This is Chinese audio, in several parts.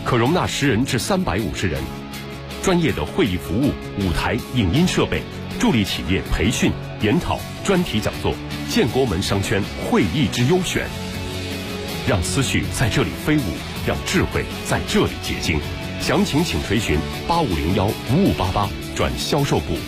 可容纳10人至350人。专业的会议服务、舞台、影音设备，助力企业培训、研讨、专题讲座，建国门商圈会议之优选。让思绪在这里飞舞，让智慧在这里结晶。详情请垂询8501-5588转销售部。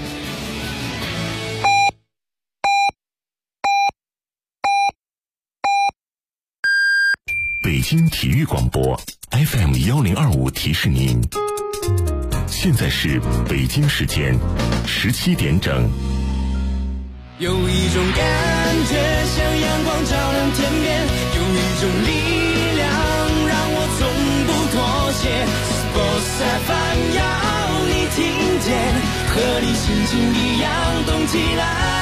北京体育广播 FM1025提示您，现在是北京时间17点整。 有一种感觉像阳光照亮天边，有一种力量让我从不妥协。Sports FM 要你听见，和你心情一样动起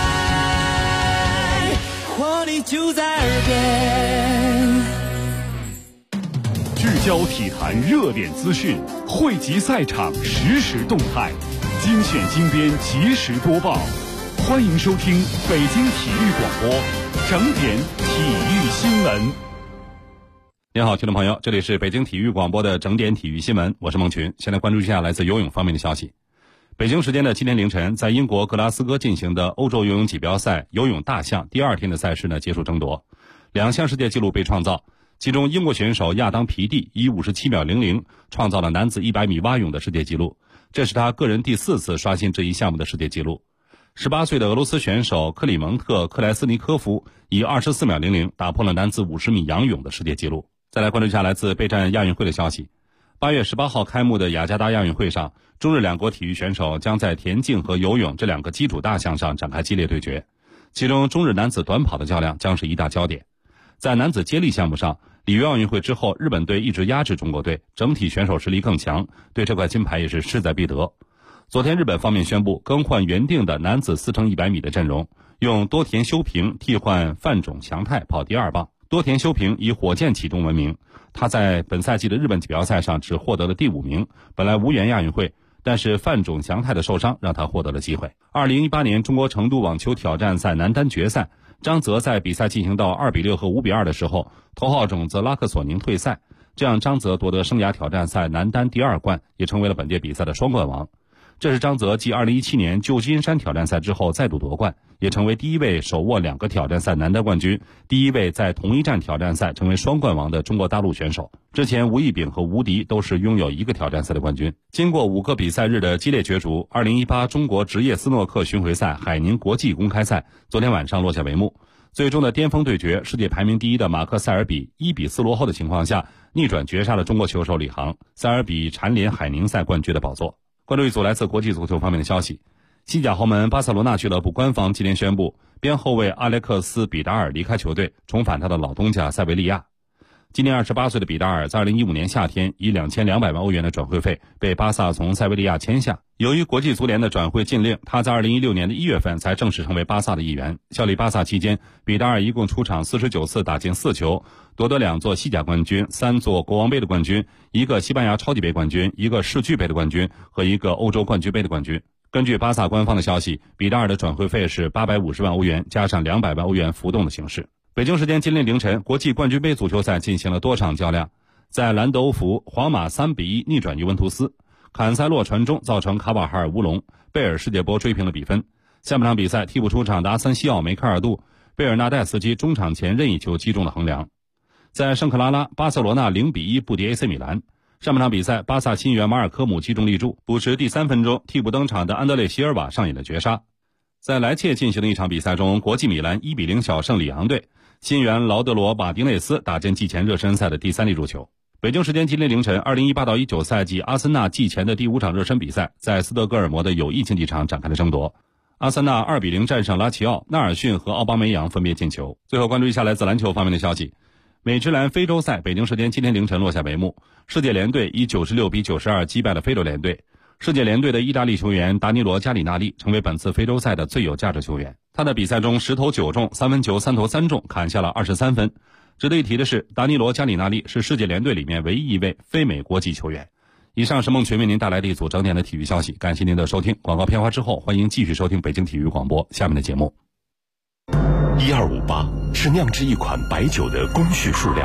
来，活力就在耳边。 聚焦体坛热点资讯，汇集赛场实时动态，精选精编及时播报。欢迎收听北京体育广播整点体育新闻。 您好，听众朋友，这里是北京体育广播的整点体育新闻，我是孟群。先来关注一下来自游泳方面的消息。北京时间的今天凌晨，在英国格拉斯哥进行的欧洲游泳锦标赛游泳大项第2天的赛事呢结束争夺，2项世界纪录被创造。其中，英国选手亚当皮蒂以57秒00创造了男子100米蛙泳的世界纪录，这是他个人第4次刷新这一项目的世界纪录。18岁的俄罗斯选手克里蒙特·克莱斯尼科夫以24秒00打破了男子50米仰泳的世界纪录。再来关注一下来自备战亚运会的消息。8月18号开幕的雅加达亚运会上，中日两国体育选手将在田径和游泳这2个基础大项上展开激烈对决，其中中日男子短跑的较量将是一大焦点。在男子接力项目上，里约奥运会之后，日本队一直压制中国队，整体选手实力更强，对这块金牌也是势在必得。昨天日本方面宣布更换原定的男子4×100米的阵容，用多田修平替换范种祥太跑第2棒。多田修平以火箭启动闻名，他在本赛季的日本锦标赛上只获得了第5名，本来无缘亚运会，但是范种祥太的受伤让他获得了机会。2018年中国成都网球挑战赛男单决赛，张泽在比赛进行到2比6和5比2的时候，头号种子拉克索宁退赛，这样张泽夺得生涯挑战赛男单第2冠，也成为了本届比赛的双冠王。这是张泽继2017年旧金山挑战赛之后再度夺冠，也成为第1位手握2个挑战赛男单冠军，第1位在同一站挑战赛成为双冠王的中国大陆选手。之前吴亦丙和吴迪都是拥有1个挑战赛的冠军。经过5个比赛日的激烈角逐，2018中国职业斯诺克巡回赛海宁国际公开赛昨天晚上落下帷幕。最终的巅峰对决，世界排名第1的马克塞尔比1比4落后的情况下，逆转绝杀了中国球手李航，塞尔比蝉联海宁赛冠军的宝座。关注一组来自国际足球方面的消息。西甲豪门巴塞罗那俱乐部官方今天宣布，边后卫阿莱克斯·比达尔离开球队，重返他的老东家塞维利亚。今年28岁的比达尔在2015年夏天以2200万欧元的转会费被巴萨从塞维利亚签下。由于国际足联的转会禁令，他在2016年的1月份才正式成为巴萨的一员。效力巴萨期间，比达尔一共出场49次，打进4球，夺得2座西甲冠军、3座国王杯的冠军、1个西班牙超级杯冠军、1个世俱杯的冠军和1个欧洲冠军杯的冠军。根据巴萨官方的消息，比达尔的转会费是850万欧元加上200万欧元浮动的形式。北京时间今天凌晨，国际冠军杯足球赛进行了多场较量。在兰德欧服，皇马3比1逆转尤文图斯，坎塞洛传中造成卡瓦哈尔乌龙，贝尔世界波追平了比分。下半场比赛，替补出场的阿森西奥、梅开二度，贝尔纳代斯基中场前任意球击中了横梁。在圣克拉拉，巴塞罗那0比1不敌 AC 米兰。上半场比赛，巴萨新援马尔科姆击中立柱，补时第3分钟，替补登场的安德烈席尔瓦上演了绝杀。在莱切进行的一场比赛中，国际米兰1比0小胜里昂队，新援劳德罗·马丁内斯打进季前热身赛的第3粒入球。北京时间今天凌晨，2018-19赛季阿森纳季前的第5场热身比赛在斯德哥尔摩的友谊竞技场展开了争夺。阿森纳2比0战胜拉齐奥，纳尔逊和奥巴梅扬分别进球。最后关注一下来自篮球方面的消息。美职篮非洲赛北京时间今天凌晨落下帷幕，世界联队以96比92击败了非洲联队。世界联队的意大利球员达尼罗·加里纳利成为本次非洲赛的最有价值球员。他在比赛中10投9中，3分球3投3中，砍下了23分。值得一提的是，达尼罗·加里纳利是世界联队里面唯一一位非美国籍球员。以上是孟群为您带来的一组整点的体育消息，感谢您的收听。广告片花之后，欢迎继续收听北京体育广播下面的节目。 1258是酿制一款白酒的工序数量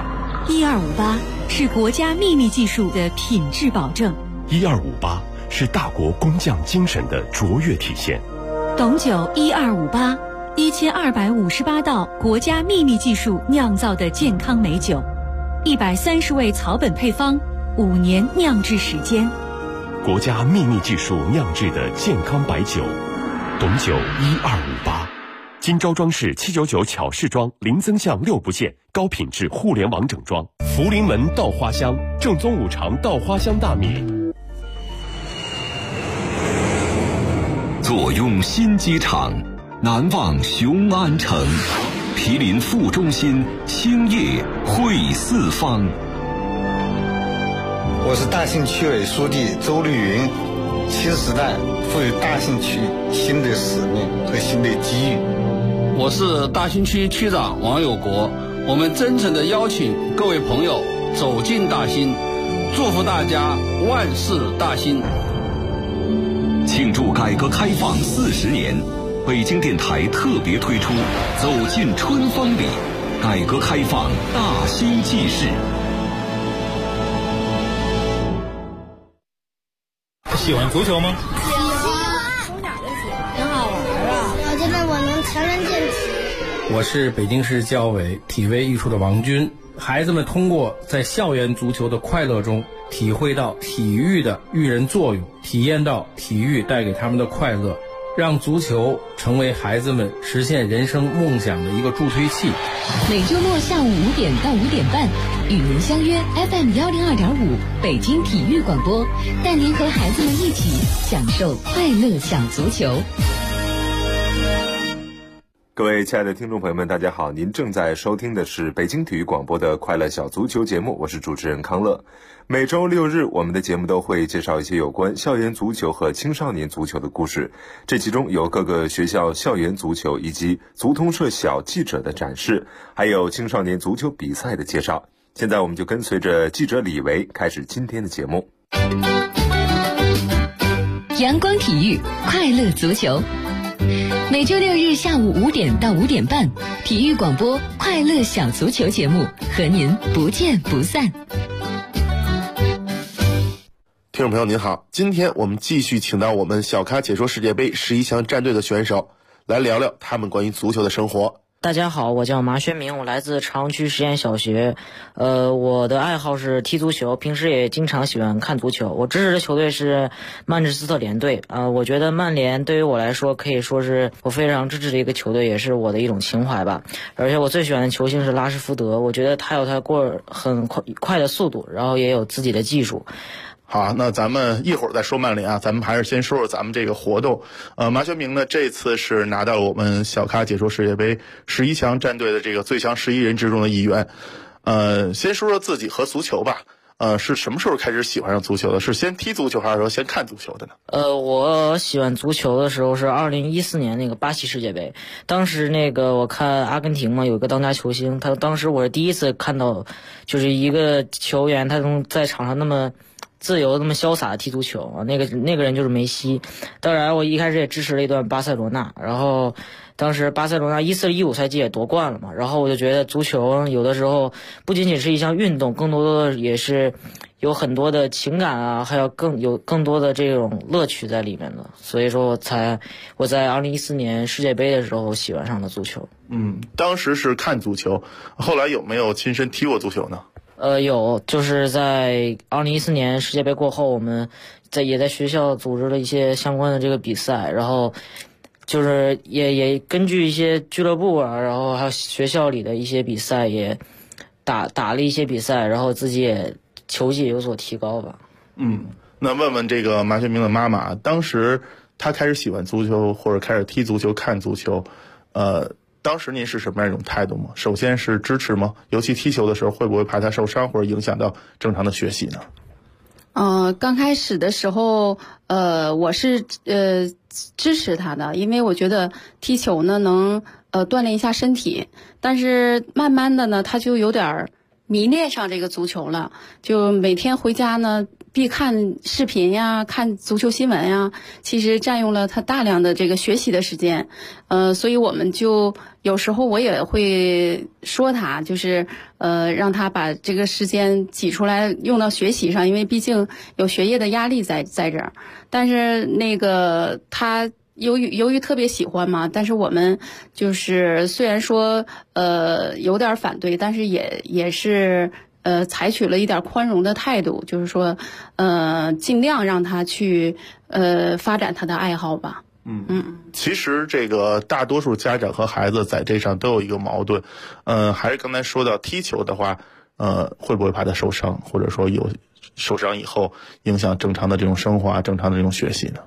1258是国家秘密技术的品质保证 ，1258是大国工匠精神的卓越体现。 董酒1258 1258道国家秘密技术酿造的健康美酒，130味草本配方，5年酿制时间。 国家秘密技术酿制的健康白酒，董酒1258。金昭庄市799巧士庄林增巷6不县高品质互联网整装，福临门稻花香正宗五常稻花香大米。 坐拥新机场，南望雄安城，毗邻副中心，兴业汇四方。 我是大兴区委书记周绿云，新时代赋予大兴区新的使命和新的机遇。 我是大兴区区长王有国，我们真诚地邀请各位朋友走进大兴，祝福大家万事大兴。 庆祝改革开放40年，北京电台特别推出《走进春风里》，改革开放大兴纪事。 喜欢足球吗？ 喜欢，很好玩啊！我觉得我能强身健体。 我是北京市教委体卫艺术的王军。孩子们通过在校园足球的快乐中，体会到体育的育人作用，体验到体育带给他们的快乐，让足球成为孩子们实现人生梦想的一个助推器。 每周末下午5点到5点半，与您相约 FM 102.5北京体育广播，带您和孩子们一起享受快乐小足球。 各位亲爱的听众朋友们，大家好，您正在收听的是北京体育广播的快乐小足球节目，我是主持人康乐。每周6日，我们的节目都会介绍一些有关校园足球和青少年足球的故事，这其中有各个学校校园足球以及足通社小记者的展示，还有青少年足球比赛的介绍。现在我们就跟随着记者李维开始今天的节目。 阳光体育，快乐足球。每周6日下午5点到5点半，体育广播快乐小足球节目和您不见不散。 听众朋友您好，今天我们继续请到我们小咖解说世界杯11强战队的选手来聊聊他们关于足球的生活。 大家好，我叫马轩明，我来自朝阳区实验小学。我的爱好是踢足球，平时也经常喜欢看足球。我支持的球队是曼彻斯特联队。我觉得曼联对于我来说可以说是我非常支持的一个球队，也是我的一种情怀吧。而且我最喜欢的球星是拉什福德，我觉得他有他很快的速度，然后也有自己的技术。 好，那咱们一会儿再说曼联啊，咱们还是先说说咱们这个活动。马轩明呢，这次是拿到了我们小咖解说世界杯11强战队的这个最强11人之中的一员。先说说自己和足球吧。是什么时候开始喜欢上足球的？是先踢足球还是说先看足球的呢？ 我喜欢足球的时候是2014年那个巴西世界杯，当时那个我看阿根廷嘛，有一个当家球星，当时我是第一次看到，就是一个球员他能在场上那么自由那么潇洒的踢足球啊，那个人就是梅西。当然我一开始也支持了一段巴塞罗那，然后当时巴塞罗那14-15赛季也夺冠了嘛，然后我就觉得足球有的时候不仅仅是一项运动，更多的也是有很多的情感啊，还有更多的这种乐趣在里面的，所以说我在2014年世界杯的时候喜欢上了足球。 当时是看足球，后来有没有亲身踢过足球呢？ 有，就是在2014年世界杯过后，我们也在学校组织了一些相关的这个比赛，然后就是也根据一些俱乐部啊，然后还有学校里的一些比赛也打了一些比赛，然后自己也球技有所提高吧。 那问问这个马轩明的妈妈，当时她开始喜欢足球或者开始踢足球看足球，当时您是什么样一种态度吗？首先是支持吗？尤其踢球的时候，会不会怕他受伤或者影响到正常的学习呢？ 刚开始的时候，我是支持他的，因为我觉得踢球呢能锻炼一下身体，但是慢慢的呢，他就有点迷恋上这个足球了，就每天回家呢必看视频呀，看足球新闻呀，其实占用了他大量的这个学习的时间。所以我们就有时候我也会说他，就是让他把这个时间挤出来用到学习上，因为毕竟有学业的压力在这儿。但是那个他由于特别喜欢嘛，但是我们就是虽然说有点反对，但是也是采取了一点宽容的态度，就是说尽量让他去发展他的爱好吧。 其实这个大多数家长和孩子在这上都有一个矛盾，还是刚才说到踢球的话，会不会怕他受伤，或者说有受伤以后影响正常的这种生活啊，正常的这种学习呢？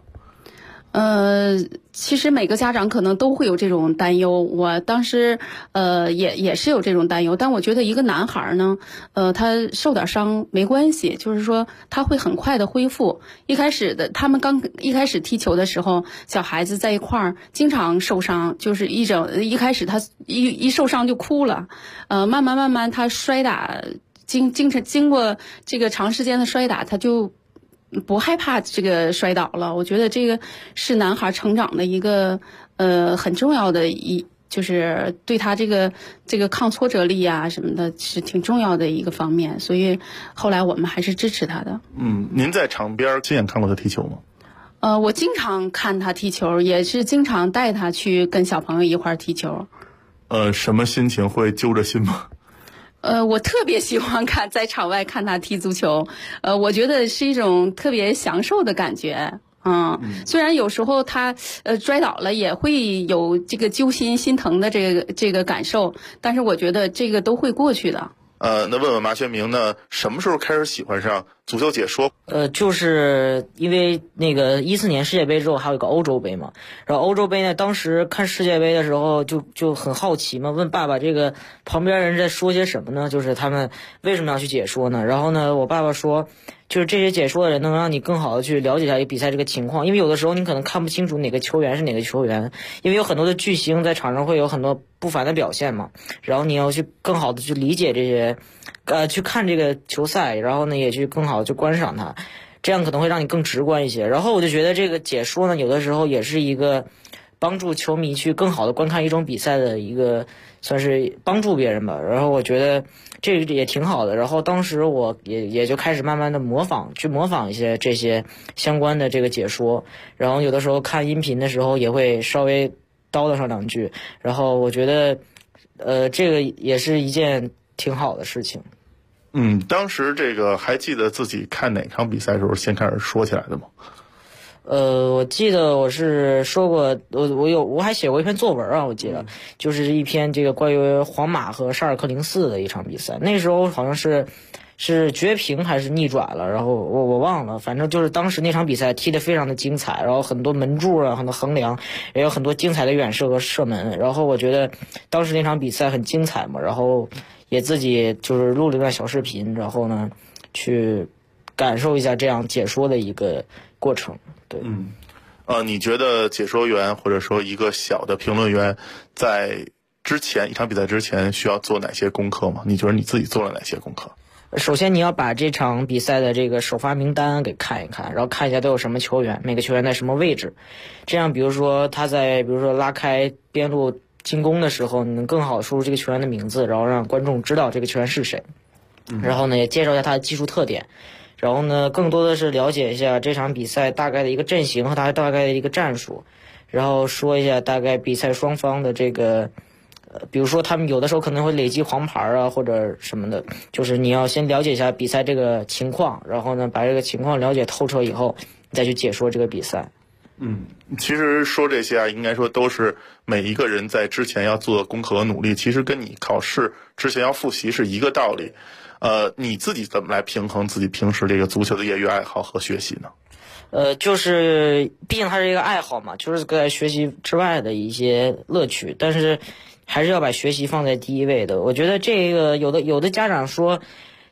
其实每个家长可能都会有这种担忧，我当时也是有这种担忧，但我觉得一个男孩呢，他受点伤没关系，就是说他会很快的恢复。他们刚一开始踢球的时候，小孩子在一块儿经常受伤，就是一开始他一受伤就哭了，慢慢他摔打经过这个长时间的摔打，他就不害怕这个摔倒了。我觉得这个是男孩成长的一个很重要的就是对他这个抗挫折力啊什么的是挺重要的一个方面，所以后来我们还是支持他的。 您在场边亲眼看过他踢球吗？ 我经常看他踢球，也是经常带他去跟小朋友一块儿踢球。 什么心情会揪着心吗？ 我特别喜欢在场外看他踢足球，我觉得是一种特别享受的感觉。虽然有时候他摔倒了也会有这个揪心心疼的这个感受，但是我觉得这个都会过去的。 那问问马学明呢，什么时候开始喜欢上足球解说？ 就是因为那个14年世界杯之后还有一个欧洲杯嘛，然后欧洲杯呢，当时看世界杯的时候就很好奇嘛，问爸爸这个旁边人在说些什么呢？就是他们为什么要去解说呢？然后呢，我爸爸说，就是这些解说的人能让你更好的去了解一下一个比赛这个情况，因为有的时候你可能看不清楚哪个球员是哪个球员，因为有很多的巨星在场上会有很多不凡的表现嘛，然后你要去更好的去理解这些去看这个球赛，然后呢也去更好的去观赏它，这样可能会让你更直观一些。然后我就觉得这个解说呢，有的时候也是一个帮助球迷去更好的观看一种比赛的一个，算是帮助别人吧。然后我觉得这个也挺好的。然后当时我也就开始慢慢的模仿一些这些相关的这个解说，然后有的时候看音频的时候也会稍微叨叨上两句。然后我觉得这个也是一件挺好的事情。 当时这个还记得自己看哪场比赛的时候先开始说起来的吗？ 我记得我是说过，我还写过一篇作文啊，我记得就是一篇这个关于皇马和沙尔克04的一场比赛，那时候好像是绝平还是逆转了，然后我忘了，反正就是当时那场比赛踢得非常的精彩，然后很多门柱啊，很多横梁，也有很多精彩的远射和射门，然后我觉得当时那场比赛很精彩嘛，然后也自己就是录了一段小视频，然后呢去感受一下这样解说的一个过程。对， 你觉得解说员或者说一个小的评论员在一场比赛之前需要做哪些功课吗？你觉得你自己做了哪些功课？ 首先你要把这场比赛的这个首发名单给看一看，然后看一下都有什么球员，每个球员在什么位置，这样比如说他在拉开边路进攻的时候，你能更好输入这个球员的名字，然后让观众知道这个球员是谁。然后呢也介绍一下他的技术特点，然后呢更多的是了解一下这场比赛大概的一个阵型和他大概的一个战术，然后说一下大概比赛双方的这个比如说他们有的时候可能会累积黄牌啊或者什么的，就是你要先了解一下比赛这个情况，然后呢把这个情况了解透彻以后，你再去解说这个比赛。 其实说这些应该说都是每一个人在之前要做的功课和努力，其实跟你考试之前要复习是一个道理。你自己怎么来平衡自己平时这个足球的业余爱好和学习呢？ 就是毕竟它是一个爱好嘛，就是在学习之外的一些乐趣，但是还是要把学习放在第一位的。我觉得这个有的家长说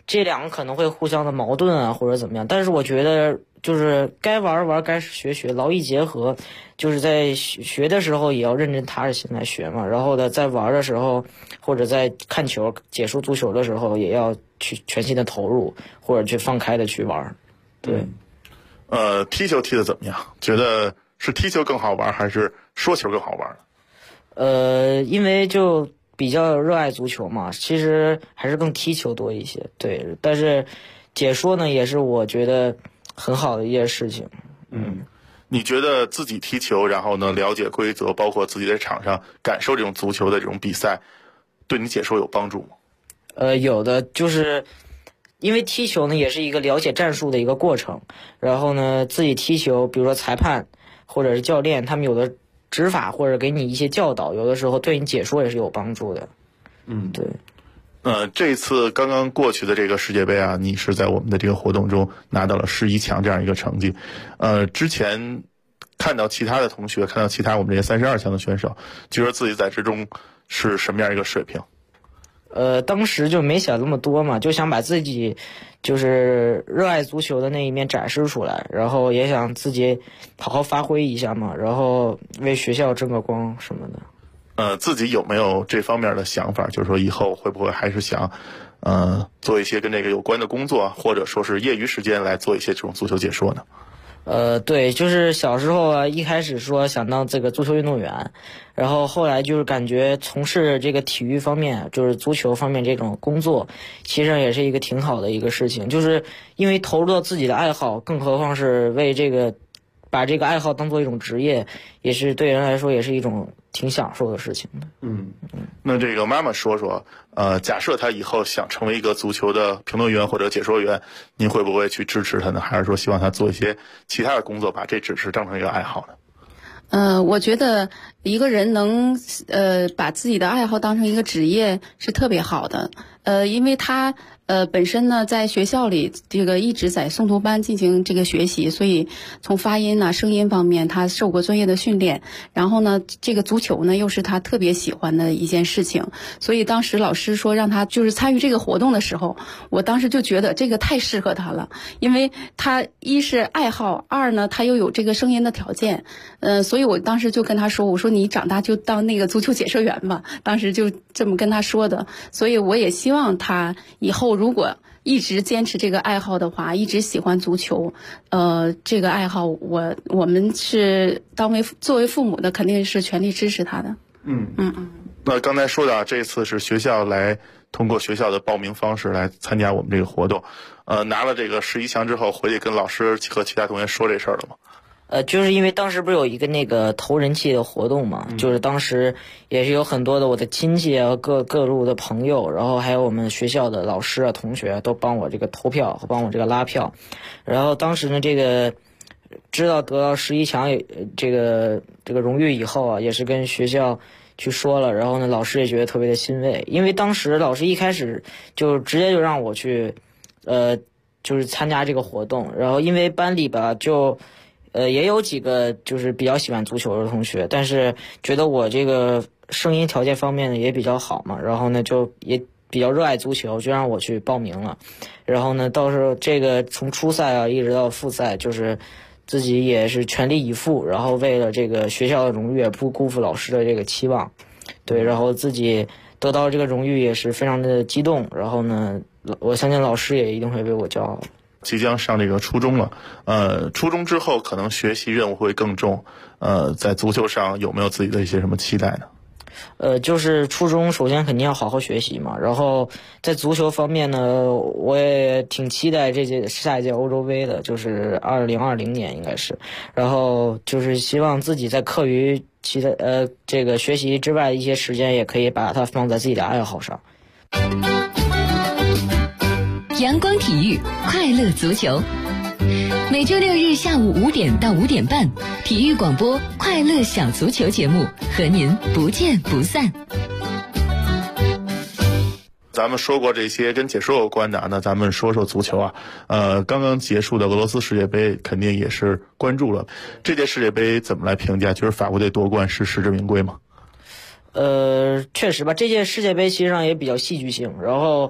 这两个可能会互相的矛盾啊，或者怎么样。但是我觉得就是该玩玩，该学学，劳逸结合。就是在学的时候也要认真踏实心来学嘛，然后呢，在玩的时候或者在看球、解说足球的时候，也要去全心的投入，或者去放开的去玩。对。 踢球踢得怎么样？觉得是踢球更好玩，还是说球更好玩？ 因为就比较热爱足球嘛，其实还是更踢球多一些。对，但是解说呢，也是我觉得很好的一件事情。 你觉得自己踢球，然后呢了解规则，包括自己在场上感受这种足球的这种比赛，对你解说有帮助吗？ 有的，就是因为踢球呢也是一个了解战术的一个过程，然后呢自己踢球，比如说裁判或者是教练，他们有的指法或者给你一些教导，有的时候对你解说也是有帮助的。对。 这次刚刚过去的这个世界杯啊，你是在我们的这个活动中拿到了11强这样一个成绩。之前看到其他的同学，看到其他我们这些32强的选手，觉得自己在之中是什么样一个水平？ 当时就没想那么多嘛，就想把自己就是热爱足球的那一面展示出来，然后也想自己好好发挥一下嘛，然后为学校争个光什么的。 自己有没有这方面的想法？就是说以后会不会还是想，做一些跟这个有关的工作，或者说是业余时间来做一些这种足球解说呢？ 对，就是小时候啊，一开始说想当这个足球运动员，然后后来就是感觉从事这个体育方面，就是足球方面这种工作，其实也是一个挺好的一个事情，就是因为投入到自己的爱好，更何况是为这个把这个爱好当做一种职业，也是对人来说也是一种挺享受的事情的。 那这个妈妈说说，假设她以后想成为一个足球的评论员或者解说员，您会不会去支持她呢？还是说希望她做一些其他的工作，把这只是当成一个爱好呢？ 我觉得一个人能把自己的爱好当成一个职业是特别好的。因为他本身呢在学校里这个一直在诵读班进行这个学习，所以从发音啊声音方面他受过专业的训练，然后呢这个足球呢又是他特别喜欢的一件事情，所以当时老师说让他就是参与这个活动的时候，我当时就觉得这个太适合他了，因为他一是爱好，二呢他又有这个声音的条件，所以我当时就跟他说，我说你长大就当那个足球解说员吧，当时就这么跟他说的。所以我也希望他以后如果一直坚持这个爱好的话，一直喜欢足球，这个爱好我们是作为父母的肯定是全力支持他的。 那刚才说的这次是学校来通过学校的报名方式来参加我们这个活动，拿了这个11强之后回去跟老师和其他同学说这事儿了吗？ 就是因为当时不是有一个那个投人气的活动嘛，就是当时也是有很多的我的亲戚啊，各路的朋友，然后还有我们学校的老师啊、同学都帮我这个投票和帮我这个拉票，然后当时呢这个知道得到11强这个荣誉以后啊，也是跟学校去说了，然后呢老师也觉得特别的欣慰，因为当时老师一开始就直接就让我去就是参加这个活动，然后因为班里吧就也有几个就是比较喜欢足球的同学，但是觉得我这个声音条件方面呢也比较好嘛，然后呢就也比较热爱足球，就让我去报名了。然后呢到时候这个从初赛啊一直到复赛，就是自己也是全力以赴，然后为了这个学校的荣誉不辜负老师的这个期望。对，然后自己得到这个荣誉也是非常的激动，然后呢我相信老师也一定会为我骄傲。 即将上这个初中了，初中之后可能学习任务会更重，在足球上有没有自己的一些什么期待呢？ 就是初中首先肯定要好好学习嘛，然后在足球方面呢，我也挺期待下一届欧洲杯的，就是2020年应该是，然后就是希望自己在课余其他这个学习之外的一些时间，也可以把它放在自己的爱好上。 阳光体育，快乐足球。每周六日下午5点到5点半，体育广播快乐小足球节目和您不见不散。 咱们说过这些跟解说有关的，那咱们说说足球啊。刚刚结束的俄罗斯世界杯肯定也是关注了。这届世界杯怎么来评价？就是法国队夺冠是实至名归吗？ 确实吧，这届世界杯其实上也比较戏剧性，然后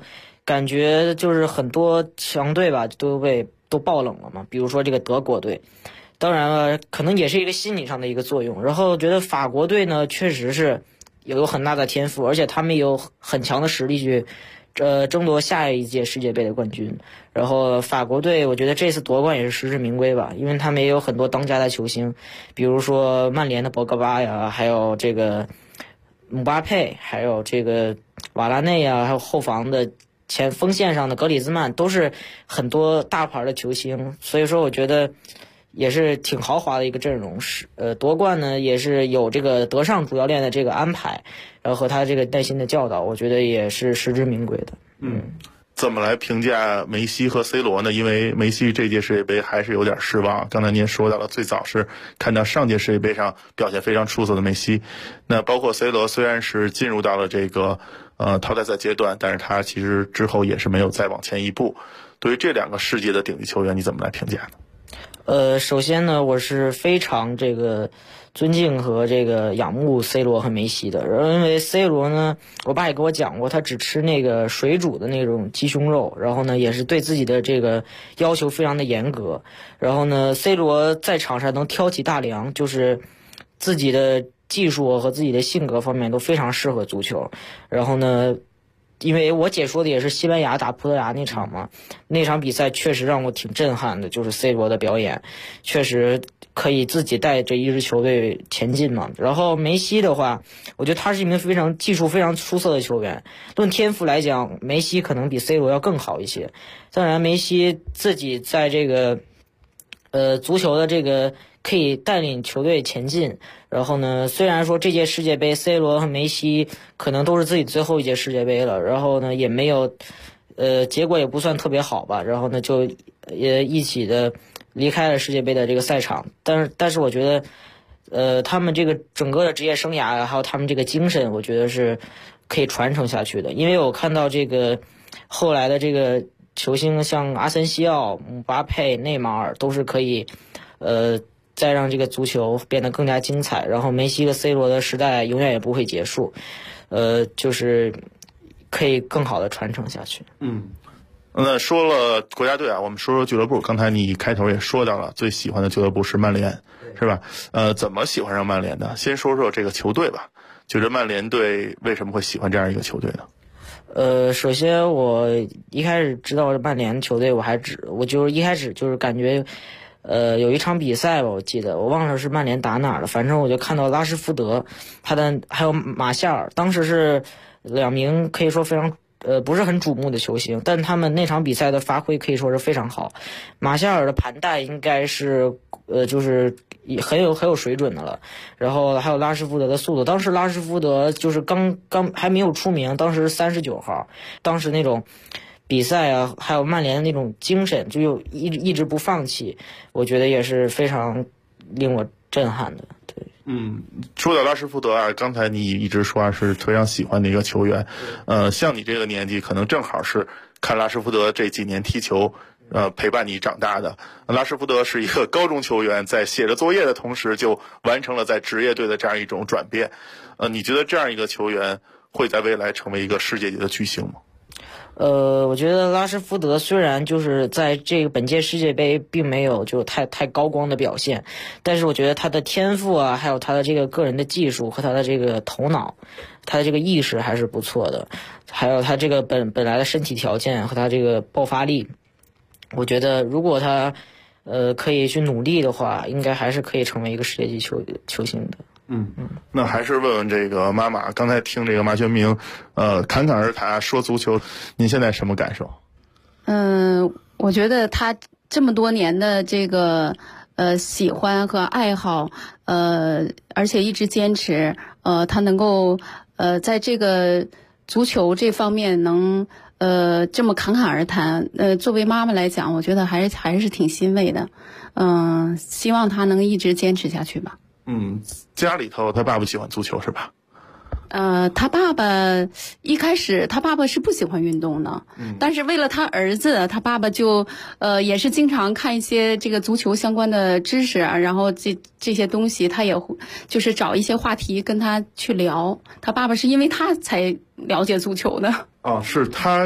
感觉就是很多强队吧都爆冷了嘛，比如说这个德国队，当然了，可能也是一个心理上的一个作用。然后觉得法国队呢，确实是有很大的天赋，而且他们有很强的实力去争夺下一届世界杯的冠军。然后法国队，我觉得这次夺冠也是实至名归吧，因为他们也有很多当家的球星，比如说曼联的博格巴呀，还有这个姆巴佩，还有这个瓦拉内啊，还有后防的前锋线上的格里兹曼，都是很多大牌的球星。所以说我觉得也是挺豪华的一个阵容。夺冠呢也是有这个德尚主教练的这个安排，然后和他这个耐心的教导，我觉得也是实至名归的。 怎么来评价梅西和 C 罗呢？因为梅西这届世界杯还是有点失望。刚才您说到了，最早是看到上届世界杯上表现非常出色的梅西，那包括 C 罗虽然是进入到了这个淘汰赛阶段，但是他其实之后也是没有再往前一步。对于这两个世界的顶级球员，你怎么来评价呢？ 首先呢，我是非常这个尊敬和这个仰慕 C 罗和梅西的。因为 C 罗呢，我爸也跟我讲过，他只吃那个水煮的那种鸡胸肉，然后呢也是对自己的这个要求非常的严格。然后呢 C 罗在场上能挑起大梁，就是自己的技术和自己的性格方面都非常适合足球。然后呢，因为我解说的也是西班牙打葡萄牙那场嘛，那场比赛确实让我挺震撼的，就是 C 罗的表演确实可以自己带着一支球队前进嘛。然后梅西的话，我觉得他是一名技术非常出色的球员，论天赋来讲，梅西可能比 C 罗要更好一些。当然梅西自己在这个足球的这个可以带领球队前进。然后呢，虽然说这届世界杯 C 罗和梅西可能都是自己最后一届世界杯了，然后呢也没有结果也不算特别好吧，然后呢就也一起的离开了世界杯的这个赛场。但是我觉得他们这个整个的职业生涯还有他们这个精神，我觉得是可以传承下去的。因为我看到这个后来的这个球星，像阿森西奥、姆巴佩、内马尔都是可以再让这个足球变得更加精彩。然后梅西和 C 罗的时代永远也不会结束，就是可以更好的传承下去。 那说了国家队啊，我们说说俱乐部。刚才你开头也说到了，最喜欢的俱乐部是曼联，是吧？怎么喜欢上曼联的？先说说这个球队吧。觉得曼联队为什么会喜欢这样一个球队呢？ 首先我一开始知道曼联球队，我就是一开始就是感觉有一场比赛吧，我记得我忘了是曼联打哪儿了，反正我就看到拉什福德还有马夏尔，当时是两名可以说非常不是很瞩目的球星，但他们那场比赛的发挥可以说是非常好。马夏尔的盘带应该是就是很有水准的了，然后还有拉什福德的速度。当时拉什福德就是刚还没有出名，当时39号，当时那种比赛啊，还有曼联的那种精神，就一直不放弃，我觉得也是非常令我震撼的。对， 说到拉什福德啊，刚才你一直说是非常喜欢的一个球员，像你这个年纪，可能正好是看拉什福德这几年踢球，陪伴你长大的。拉什福德是一个高中球员，在写着作业的同时，就完成了在职业队的这样一种转变。你觉得这样一个球员会在未来成为一个世界级的巨星吗？ 我觉得拉什福德虽然就是在这个本届世界杯并没有就太高光的表现，但是我觉得他的天赋啊，还有他的这个个人的技术和他的这个头脑，他的这个意识还是不错的，还有他这个本来的身体条件和他这个爆发力，我觉得如果他可以去努力的话，应该还是可以成为一个世界级球星的。 那还是问问这个妈妈，刚才听这个马学明侃侃而谈说足球，您现在什么感受？ 我觉得他这么多年的这个喜欢和爱好，而且一直坚持，他能够在这个足球这方面能这么侃侃而谈，作为妈妈来讲，我觉得还是挺欣慰的。希望他能一直坚持下去吧。 家里头他爸爸喜欢足球是吧？ 他爸爸一开始他爸爸是不喜欢运动的，但是为了他儿子，他爸爸就也是经常看一些这个足球相关的知识啊，然后这些东西他也就是找一些话题跟他去聊。他爸爸是因为他才了解足球的。 是他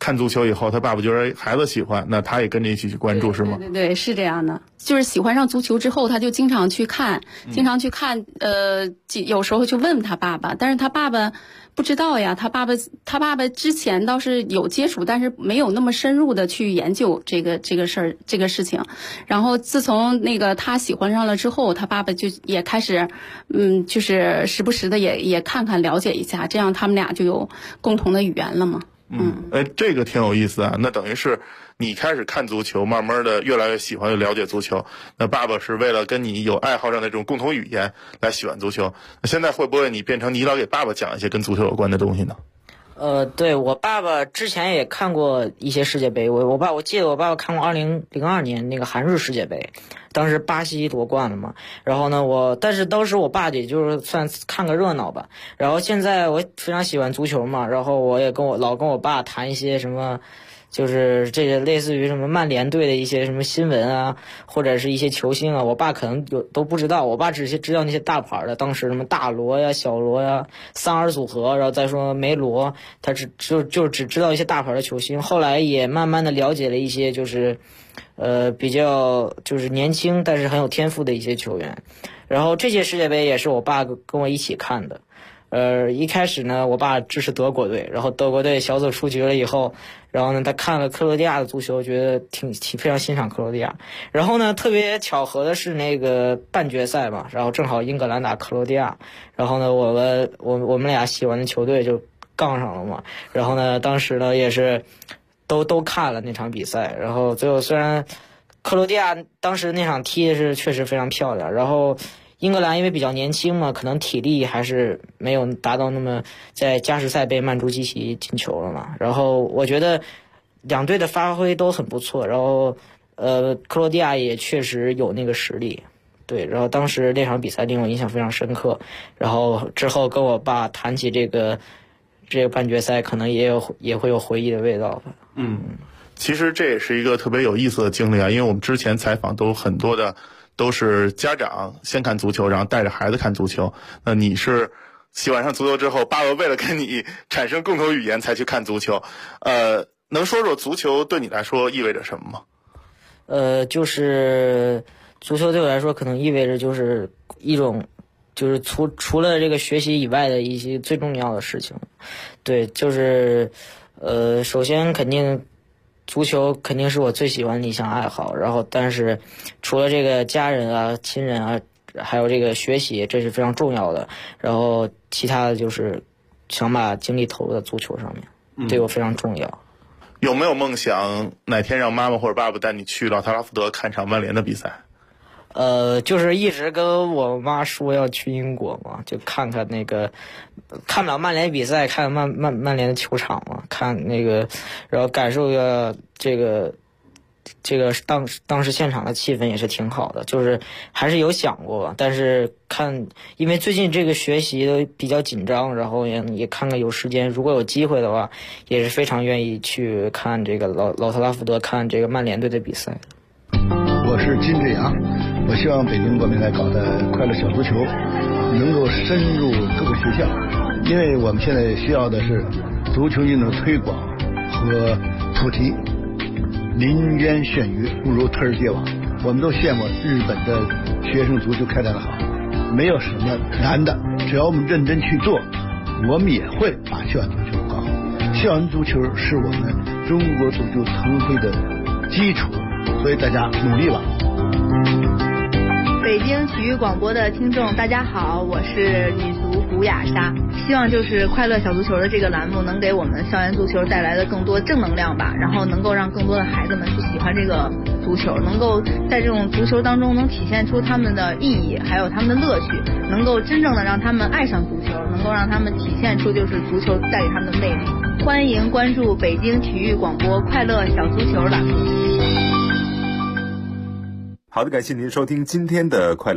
看足球以后，他爸爸觉得孩子喜欢，那他也跟着一起去关注，是吗？ 对，是这样的。就是喜欢上足球之后，他就经常去看，有时候就问他爸爸，但是他爸爸不知道呀。他爸爸之前倒是有接触，但是没有那么深入的去研究这个事情。然后自从那个他喜欢上了之后，他爸爸就也开始，就是时不时的也看看了解一下，这样他们俩就有共同的语言了嘛。 这个挺有意思啊。那等于是你开始看足球，慢慢的越来越喜欢越了解足球，那爸爸是为了跟你有爱好上的这种共同语言来喜欢足球。那现在会不会你变成你老给爸爸讲一些跟足球有关的东西呢？ 对，我爸爸之前也看过一些世界杯，我记得我爸爸看过2002年那个韩日世界杯，当时巴西夺冠了嘛。然后呢，但是当时我爸也就是算看个热闹吧。然后现在我非常喜欢足球嘛，然后我也老跟我爸谈一些什么，就是这个类似于什么曼联队的一些什么新闻啊，或者是一些球星啊，我爸可能都不知道，我爸只是知道那些大牌的，当时什么大罗呀、小罗呀、桑尔组合，然后再说梅罗，他只知道一些大牌的球星。后来也慢慢的了解了一些就是比较就是年轻但是很有天赋的一些球员。然后这届世界杯也是我爸跟我一起看的。一开始呢，我爸支持德国队，然后德国队小组出局了以后，然后呢，他看了克罗地亚的足球，觉得非常欣赏克罗地亚。然后呢，特别巧合的是那个半决赛嘛，然后正好英格兰打克罗地亚，然后呢，我们俩喜欢的球队就杠上了嘛。然后呢，当时呢也是都看了那场比赛，然后最后虽然克罗地亚当时那场踢的是确实非常漂亮，然后英格兰因为比较年轻嘛，可能体力还是没有达到那么在加时赛被曼朱基奇进球了嘛。然后我觉得两队的发挥都很不错，然后克罗地亚也确实有那个实力。对，然后当时那场比赛令我印象非常深刻，然后之后跟我爸谈起这个半决赛，可能也会有回忆的味道吧。 其实这也是一个特别有意思的经历啊，因为我们之前采访很多的都是家长先看足球，然后带着孩子看足球。那你是喜欢上足球之后，爸爸为了跟你产生共同语言才去看足球。能说说足球对你来说意味着什么吗？ 就是足球对我来说可能意味着就是一种就是除了这个学习以外的一些最重要的事情。对，就是首先肯定足球肯定是我最喜欢的一项爱好，然后但是除了这个家人啊、亲人啊，还有这个学习，这是非常重要的。然后其他的就是想把精力投入在足球上面，对我非常重要。 有没有梦想哪天让妈妈或者爸爸带你去老特拉福德看场曼联的比赛？ 就是一直跟我妈说要去英国嘛，就看看不了曼联比赛，看曼联的球场嘛，看那个，然后感受一下这个当时现场的气氛也是挺好的，就是还是有想过，但是因为最近这个学习都比较紧张，然后也看看有时间，如果有机会的话，也是非常愿意去看这个老特拉福德看这个曼联队的比赛。 我是金志阳，我希望北京国民来搞的快乐小足球能够深入各个学校，因为我们现在需要的是足球运动推广和普及。林渊炫鱼不如推而结网，我们都羡慕日本的学生足球开展的好，没有什么难的，只要我们认真去做，我们也会把校园足球搞好。校园足球是我们中国足球腾飞的基础，所以大家努力吧。 北京体育广播的听众大家好，我是女足古雅莎，希望就是快乐小足球的这个栏目能给我们校园足球带来的更多正能量吧，然后能够让更多的孩子们去喜欢这个足球，能够在这种足球当中能体现出他们的意义还有他们的乐趣，能够真正的让他们爱上足球，能够让他们体现出就是足球带给他们的魅力。欢迎关注北京体育广播快乐小足球栏目。 好的，感谢您收听今天的快乐